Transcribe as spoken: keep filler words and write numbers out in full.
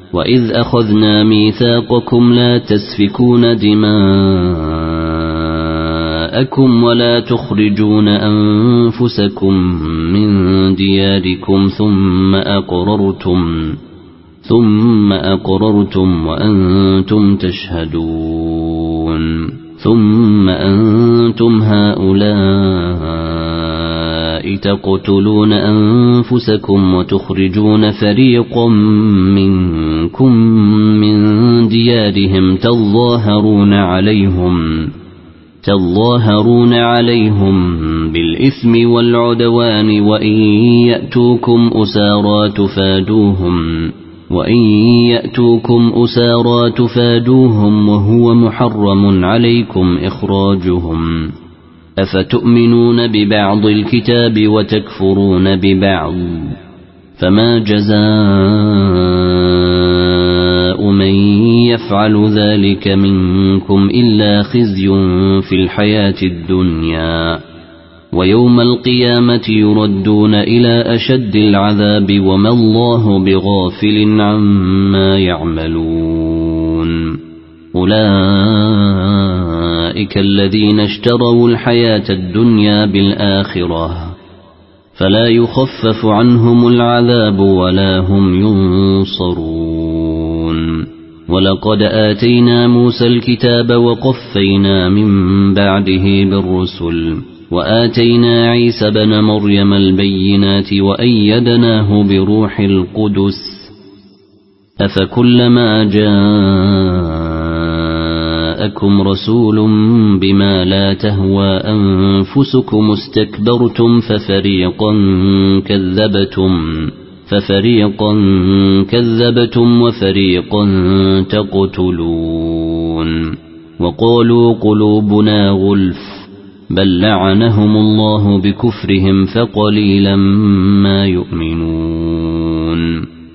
وإذ أخذنا ميثاقكم لا تسفكون دماءكم ولا تخرجون أنفسكم من دياركم ثم أقررتم ثم أقررتم وأنتم تشهدون ثم أنتم هؤلاء تقتلون أنفسكم وتخرجون فريقا منكم من ديارهم تظاهرون عليهم تظاهرون عليهم بالإثم والعدوان وإن يأتوكم أسارى تفادوهم وإن يأتوكم أسارى تفادوهم وهو محرم عليكم إخراجهم أفتؤمنون ببعض الكتاب وتكفرون ببعض فما جزاء من يفعل ذلك منكم إلا خزي في الحياة الدنيا ويوم القيامة يردون إلى أشد العذاب وما الله بغافل عما يعملون أولئك الذين اشتروا الحياة الدنيا بالآخرة فلا يخفف عنهم العذاب ولا هم ينصرون ولقد آتينا موسى الكتاب وقفينا من بعده بالرسل وآتينا عيسى بن مريم البينات وأيدناه بروح القدس أفكلما جاءكم رسول بما لا تهوى أنفسكم استكبرتم ففريقا كذبتم ففريقا كذبتم وفريقا تقتلون وقالوا قلوبنا غلف بل لعنهم الله بكفرهم فقليلا ما يؤمنون